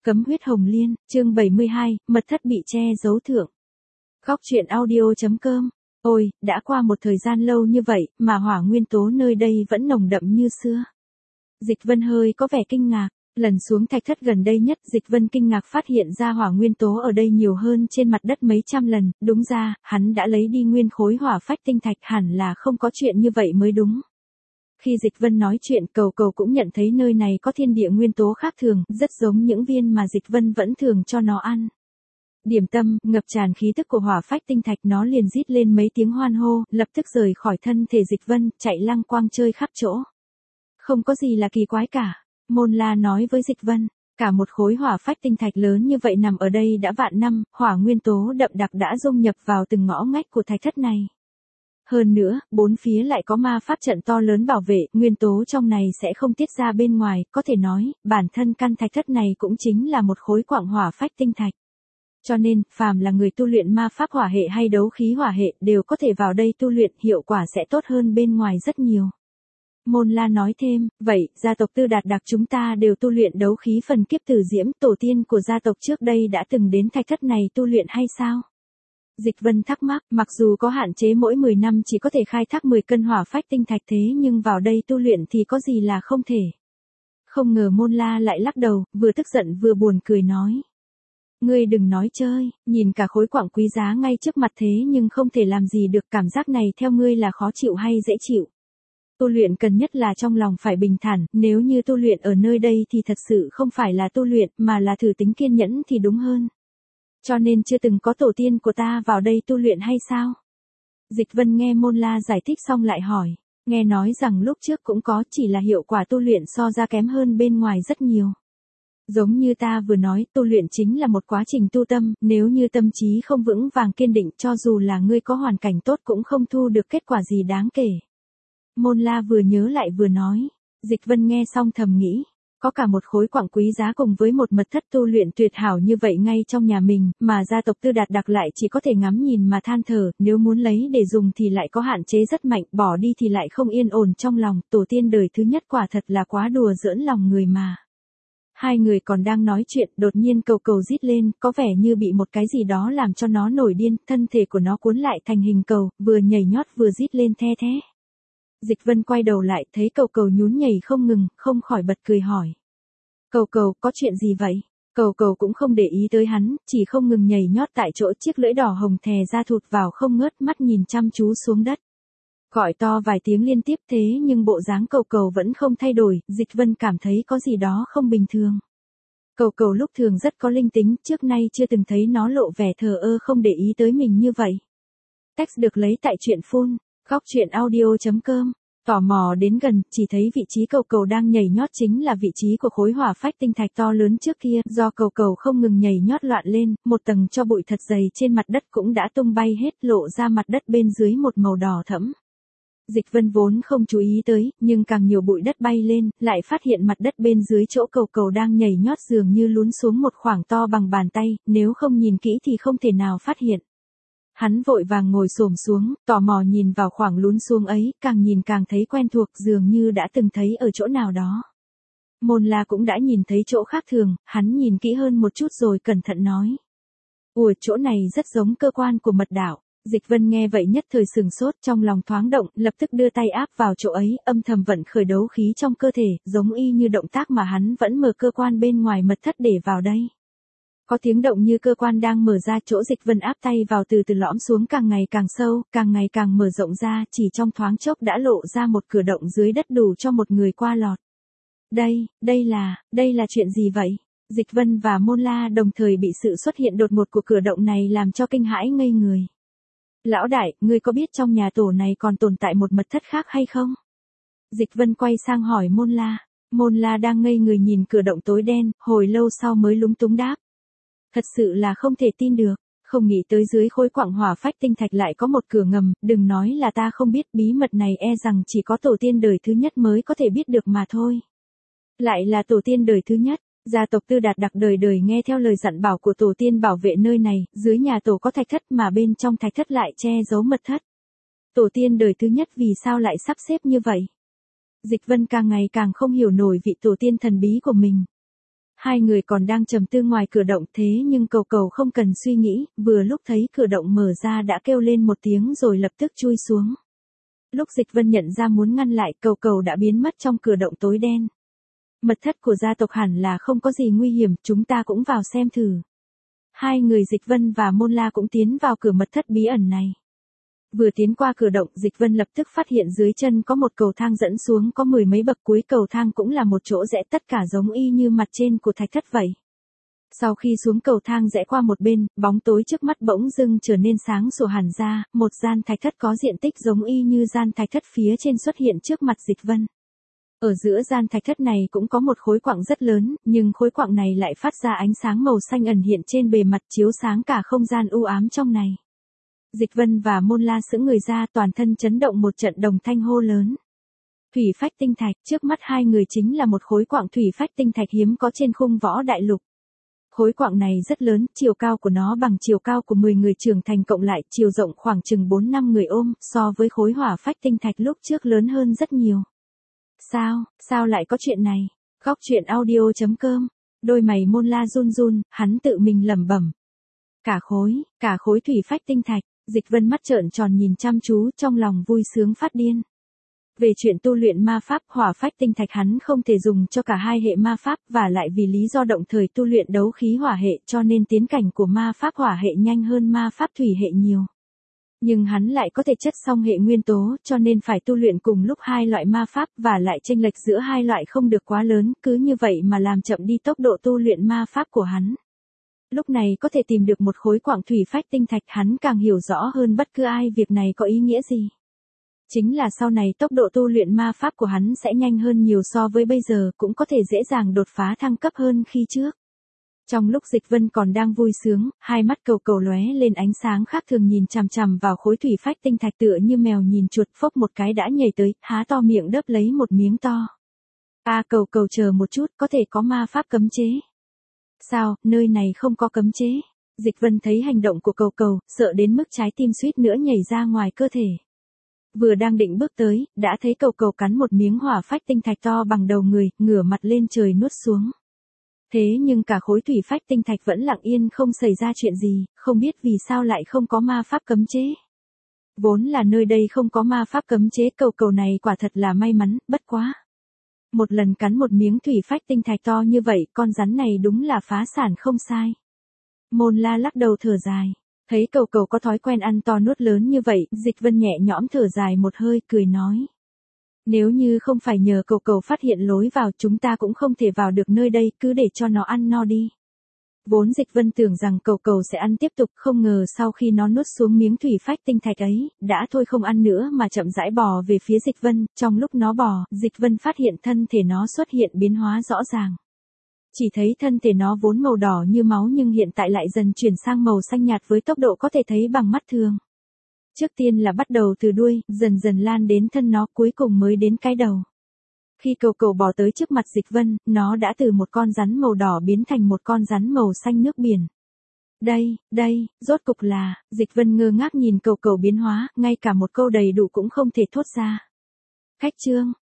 Cấm huyết hồng liên, chương 72, mật thất bị che giấu thượng. Góc truyện audio.com. Ôi, đã qua một thời gian lâu như vậy, mà hỏa nguyên tố nơi đây vẫn nồng đậm như xưa. Dịch Vân hơi có vẻ kinh ngạc, lần xuống thạch thất gần đây nhất Dịch Vân kinh ngạc phát hiện ra hỏa nguyên tố ở đây nhiều hơn trên mặt đất mấy trăm lần, đúng ra, hắn đã lấy đi nguyên khối hỏa phách tinh thạch hẳn là không có chuyện như vậy mới đúng. Khi Dịch Vân nói chuyện Cầu Cầu cũng nhận thấy nơi này có thiên địa nguyên tố khác thường, rất giống những viên mà Dịch Vân vẫn thường cho nó ăn. Điểm tâm, ngập tràn khí tức của hỏa phách tinh thạch nó liền rít lên mấy tiếng hoan hô, lập tức rời khỏi thân thể Dịch Vân, chạy lăng quang chơi khắp chỗ. Không có gì là kỳ quái cả, Môn La nói với Dịch Vân, cả một khối hỏa phách tinh thạch lớn như vậy nằm ở đây đã vạn năm, hỏa nguyên tố đậm đặc đã dung nhập vào từng ngõ ngách của thạch thất này. Hơn nữa, bốn phía lại có ma pháp trận to lớn bảo vệ, nguyên tố trong này sẽ không tiết ra bên ngoài, có thể nói, bản thân căn thạch thất này cũng chính là một khối quặng hỏa phách tinh thạch. Cho nên, phàm là người tu luyện ma pháp hỏa hệ hay đấu khí hỏa hệ đều có thể vào đây tu luyện, hiệu quả sẽ tốt hơn bên ngoài rất nhiều. Môn La nói thêm, vậy, gia tộc Tư Đạt Đặc chúng ta đều tu luyện đấu khí phần kiếp tử diễm, tổ tiên của gia tộc trước đây đã từng đến thạch thất này tu luyện hay sao? Dịch Vân thắc mắc, mặc dù có hạn chế mỗi 10 năm chỉ có thể khai thác 10 cân hỏa phách tinh thạch thế nhưng vào đây tu luyện thì có gì là không thể. Không ngờ Môn La lại lắc đầu, vừa tức giận vừa buồn cười nói. Ngươi đừng nói chơi, nhìn cả khối quặng quý giá ngay trước mặt thế nhưng không thể làm gì được, cảm giác này theo ngươi là khó chịu hay dễ chịu. Tu luyện cần nhất là trong lòng phải bình thản, nếu như tu luyện ở nơi đây thì thật sự không phải là tu luyện mà là thử tính kiên nhẫn thì đúng hơn. Cho nên chưa từng có tổ tiên của ta vào đây tu luyện hay sao? Dịch Vân nghe Môn La giải thích xong lại hỏi, nghe nói rằng lúc trước cũng có, chỉ là hiệu quả tu luyện so ra kém hơn bên ngoài rất nhiều. Giống như ta vừa nói, tu luyện chính là một quá trình tu tâm, nếu như tâm trí không vững vàng kiên định cho dù là ngươi có hoàn cảnh tốt cũng không thu được kết quả gì đáng kể. Môn La vừa nhớ lại vừa nói, Dịch Vân nghe xong thầm nghĩ. Có cả một khối quặng quý giá cùng với một mật thất tu luyện tuyệt hảo như vậy ngay trong nhà mình, mà gia tộc Tư Đạt Đặc lại chỉ có thể ngắm nhìn mà than thở, nếu muốn lấy để dùng thì lại có hạn chế rất mạnh, bỏ đi thì lại không yên ổn trong lòng, tổ tiên đời thứ nhất quả thật là quá đùa giỡn lòng người mà. Hai người còn đang nói chuyện, đột nhiên Cầu Cầu rít lên, có vẻ như bị một cái gì đó làm cho nó nổi điên, thân thể của nó cuốn lại thành hình cầu, vừa nhảy nhót vừa rít lên the thé. Dịch Vân quay đầu lại, thấy Cầu Cầu nhún nhảy không ngừng, không khỏi bật cười hỏi. Cầu Cầu, có chuyện gì vậy? Cầu Cầu cũng không để ý tới hắn, chỉ không ngừng nhảy nhót tại chỗ, chiếc lưỡi đỏ hồng thè ra thụt vào không ngớt, mắt nhìn chăm chú xuống đất. Gọi to vài tiếng liên tiếp thế nhưng bộ dáng Cầu Cầu vẫn không thay đổi, Dịch Vân cảm thấy có gì đó không bình thường. Cầu Cầu lúc thường rất có linh tính, trước nay chưa từng thấy nó lộ vẻ thờ ơ không để ý tới mình như vậy. Text được lấy tại truyện phun. Góc truyện audio.com. Tò mò đến gần, chỉ thấy vị trí Cầu Cầu đang nhảy nhót chính là vị trí của khối hỏa phách tinh thạch to lớn trước kia, do Cầu Cầu không ngừng nhảy nhót loạn lên, một tầng tro bụi thật dày trên mặt đất cũng đã tung bay hết, lộ ra mặt đất bên dưới một màu đỏ thẫm. Dịch Vân vốn không chú ý tới, nhưng càng nhiều bụi đất bay lên, lại phát hiện mặt đất bên dưới chỗ Cầu Cầu đang nhảy nhót dường như lún xuống một khoảng to bằng bàn tay, nếu không nhìn kỹ thì không thể nào phát hiện. Hắn vội vàng ngồi xổm xuống, tò mò nhìn vào khoảng lún xuống ấy, càng nhìn càng thấy quen thuộc, dường như đã từng thấy ở chỗ nào đó. Môn La cũng đã nhìn thấy chỗ khác thường, hắn nhìn kỹ hơn một chút rồi cẩn thận nói. Ủa, chỗ này rất giống cơ quan của mật đạo. Dịch Vân nghe vậy nhất thời sừng sốt, trong lòng thoáng động, lập tức đưa tay áp vào chỗ ấy, âm thầm vận khởi đấu khí trong cơ thể, giống y như động tác mà hắn vẫn mở cơ quan bên ngoài mật thất để vào đây. Có tiếng động như cơ quan đang mở ra, chỗ Dịch Vân áp tay vào từ từ lõm xuống càng ngày càng sâu, càng ngày càng mở rộng ra, chỉ trong thoáng chốc đã lộ ra một cửa động dưới đất đủ cho một người qua lọt. Đây là chuyện gì vậy? Dịch Vân và Môn La đồng thời bị sự xuất hiện đột ngột của cửa động này làm cho kinh hãi ngây người. Lão đại, ngươi có biết trong nhà tổ này còn tồn tại một mật thất khác hay không? Dịch Vân quay sang hỏi Môn La. Môn La đang ngây người nhìn cửa động tối đen, hồi lâu sau mới lúng túng đáp. Thật sự là không thể tin được, không nghĩ tới dưới khối quặng hỏa phách tinh thạch lại có một cửa ngầm, đừng nói là ta không biết, bí mật này e rằng chỉ có tổ tiên đời thứ nhất mới có thể biết được mà thôi. Lại là tổ tiên đời thứ nhất, gia tộc Tư Đạt Đặc đời đời nghe theo lời dặn bảo của tổ tiên bảo vệ nơi này, dưới nhà tổ có thạch thất mà bên trong thạch thất lại che giấu mật thất. Tổ tiên đời thứ nhất vì sao lại sắp xếp như vậy? Dịch Vân càng ngày càng không hiểu nổi vị tổ tiên thần bí của mình. Hai người còn đang trầm tư ngoài cửa động thế nhưng cầu cầu không cần suy nghĩ, vừa lúc thấy cửa động mở ra đã kêu lên một tiếng rồi lập tức chui xuống. Lúc Dịch Vân nhận ra muốn ngăn lại, cầu cầu đã biến mất trong cửa động tối đen. Mật thất của gia tộc hẳn là không có gì nguy hiểm, chúng ta cũng vào xem thử. Hai người Dịch Vân và Môn La cũng tiến vào cửa mật thất bí ẩn này. Vừa tiến qua cửa động, Dịch Vân lập tức phát hiện dưới chân có một cầu thang dẫn xuống có mười mấy bậc, cuối cầu thang cũng là một chỗ rẽ, tất cả giống y như mặt trên của thạch thất vậy. Sau khi xuống cầu thang rẽ qua một bên, bóng tối trước mắt bỗng dưng trở nên sáng sủa hẳn ra, một gian thạch thất có diện tích giống y như gian thạch thất phía trên xuất hiện trước mặt Dịch Vân. Ở giữa gian thạch thất này cũng có một khối quặng rất lớn, nhưng khối quặng này lại phát ra ánh sáng màu xanh ẩn hiện trên bề mặt, chiếu sáng cả không gian u ám trong này. Dịch Vân và Môn La sững người ra, toàn thân chấn động, một trận đồng thanh hô lớn. Thủy phách tinh thạch, trước mắt hai người chính là một khối quặng thủy phách tinh thạch hiếm có trên khung võ đại lục. Khối quặng này rất lớn, chiều cao của nó bằng chiều cao của 10 người trưởng thành cộng lại, chiều rộng khoảng chừng 4-5 người ôm, so với khối hỏa phách tinh thạch lúc trước lớn hơn rất nhiều. Sao lại có chuyện này? Góc truyện audio.com. Đôi mày Môn La run run, hắn tự mình lẩm bẩm. Cả khối thủy phách tinh thạch. Dịch Vân mắt trợn tròn nhìn chăm chú, trong lòng vui sướng phát điên. Về chuyện tu luyện ma pháp, hỏa phách tinh thạch hắn không thể dùng cho cả hai hệ ma pháp, và lại vì lý do động thời tu luyện đấu khí hỏa hệ cho nên tiến cảnh của ma pháp hỏa hệ nhanh hơn ma pháp thủy hệ nhiều. Nhưng hắn lại có thể chất song hệ nguyên tố, cho nên phải tu luyện cùng lúc hai loại ma pháp, và lại chênh lệch giữa hai loại không được quá lớn, cứ như vậy mà làm chậm đi tốc độ tu luyện ma pháp của hắn. Lúc này có thể tìm được một khối quặng thủy phách tinh thạch, hắn càng hiểu rõ hơn bất cứ ai việc này có ý nghĩa gì. Chính là sau này tốc độ tu luyện ma pháp của hắn sẽ nhanh hơn nhiều so với bây giờ, cũng có thể dễ dàng đột phá thăng cấp hơn khi trước. Trong lúc Dịch Vân còn đang vui sướng, hai mắt cầu cầu lóe lên ánh sáng khác thường nhìn chằm chằm vào khối thủy phách tinh thạch tựa như mèo nhìn chuột, phốc một cái đã nhảy tới, há to miệng đớp lấy một miếng to. Cầu cầu chờ một chút, có thể có ma pháp cấm chế. Sao, nơi này không có cấm chế? Dịch Vân thấy hành động của cầu cầu, sợ đến mức trái tim suýt nữa nhảy ra ngoài cơ thể. Vừa đang định bước tới, đã thấy cầu cầu cắn một miếng hỏa phách tinh thạch to bằng đầu người, ngửa mặt lên trời nuốt xuống. Thế nhưng cả khối thủy phách tinh thạch vẫn lặng yên không xảy ra chuyện gì, không biết vì sao lại không có ma pháp cấm chế. Vốn là nơi đây không có ma pháp cấm chế, cầu cầu này quả thật là may mắn, bất quá. Một lần cắn một miếng thủy phách tinh thạch to như vậy, con rắn này đúng là phá sản không sai. Môn La lắc đầu thở dài. Thấy cầu cầu có thói quen ăn to nuốt lớn như vậy, Dịch Vân nhẹ nhõm thở dài một hơi, cười nói. Nếu như không phải nhờ cầu cầu phát hiện lối vào, chúng ta cũng không thể vào được nơi đây, cứ để cho nó ăn no đi. Vốn Dịch Vân tưởng rằng cầu cầu sẽ ăn tiếp tục, không ngờ sau khi nó nuốt xuống miếng thủy phách tinh thạch ấy, đã thôi không ăn nữa mà chậm rãi bò về phía Dịch Vân. Trong lúc nó bò, Dịch Vân phát hiện thân thể nó xuất hiện biến hóa rõ ràng. Chỉ thấy thân thể nó vốn màu đỏ như máu nhưng hiện tại lại dần chuyển sang màu xanh nhạt với tốc độ có thể thấy bằng mắt thường. Trước tiên là bắt đầu từ đuôi, dần dần lan đến thân nó, cuối cùng mới đến cái đầu. Khi cầu cầu bò tới trước mặt Dịch Vân, nó đã từ một con rắn màu đỏ biến thành một con rắn màu xanh nước biển. Đây, rốt cục là, Dịch Vân ngơ ngác nhìn cầu cầu biến hóa, ngay cả một câu đầy đủ cũng không thể thốt ra. Khách trương,